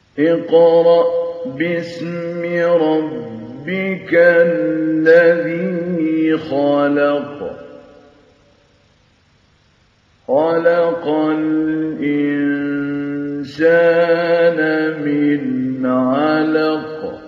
اقْرَأْ بِاسْمِ رَبِّكَ الَّذِي خَلَقَ خَلَقَ الْإِنسَانَ مِنْ عَلَقٍ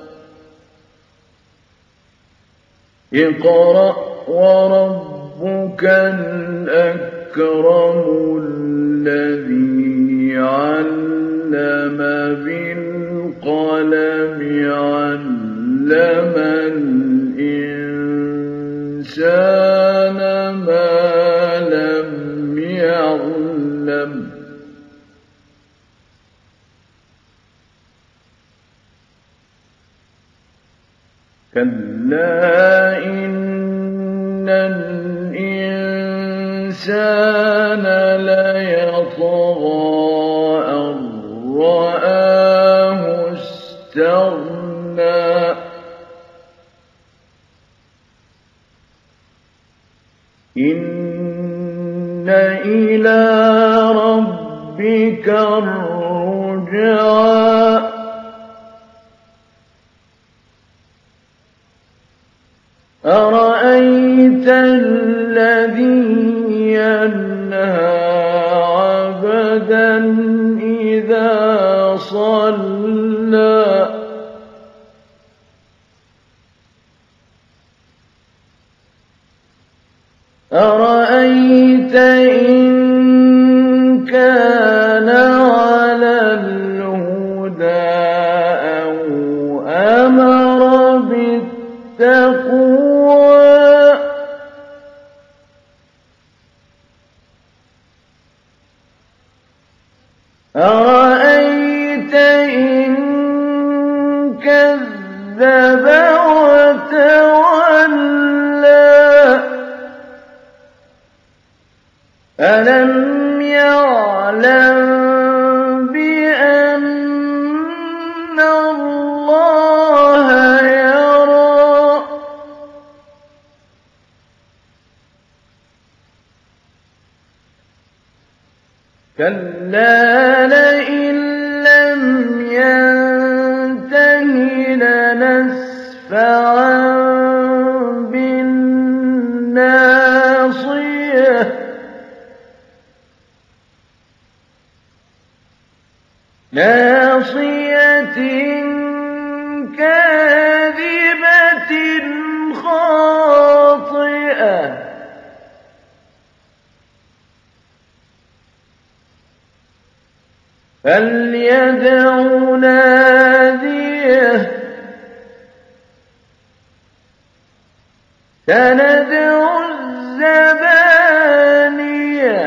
اقْرَأْ وَرَبُّكَ الْأَكْرَمُ الَّذِي عَلَّمَ بِالْقَلَمِ عَلَّمَ الْإِنسَانَ مَا لَمْ يَعْلَمْ كَلَّا إِنَّ الْإِنسَانَ لَيَطْغَىٰ أَن رَّآهُ اسْتَغْنَىٰ إِنَّ إِلَىٰ رَبِّكَ الرُّجْعَىٰ أَرَأَيْتَ الَّذِي يَنْهَىٰ عَبْدًا إِذَا صَلَّىٰ أَرَأَيْتَ إِن كَانَ عَلَى الْهُدَىٰ أَوْ أَمَرَ بِالتَّقْوَىٰ أَرَأَيْتَ إِن كَذَّبَ وَتَوَلَّىٰ أَلَمْ يَعْلَم بِأَنَّ اللَّهَ يَرَىٰ كَلَّا لَئِن لَّمْ يَنتَهِ لَنَسْفَعًا بِالنَّاصِيَةِ كَاذِبَةٍ خَاطِئَةٍ فَلْيَدْعُ نَادِيَهُ سَنَدْعُ الزَّبَانِيَةَ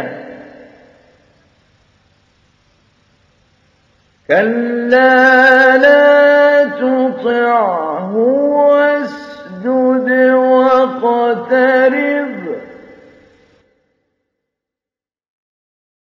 كَلَّا لَا تُطِعْهُ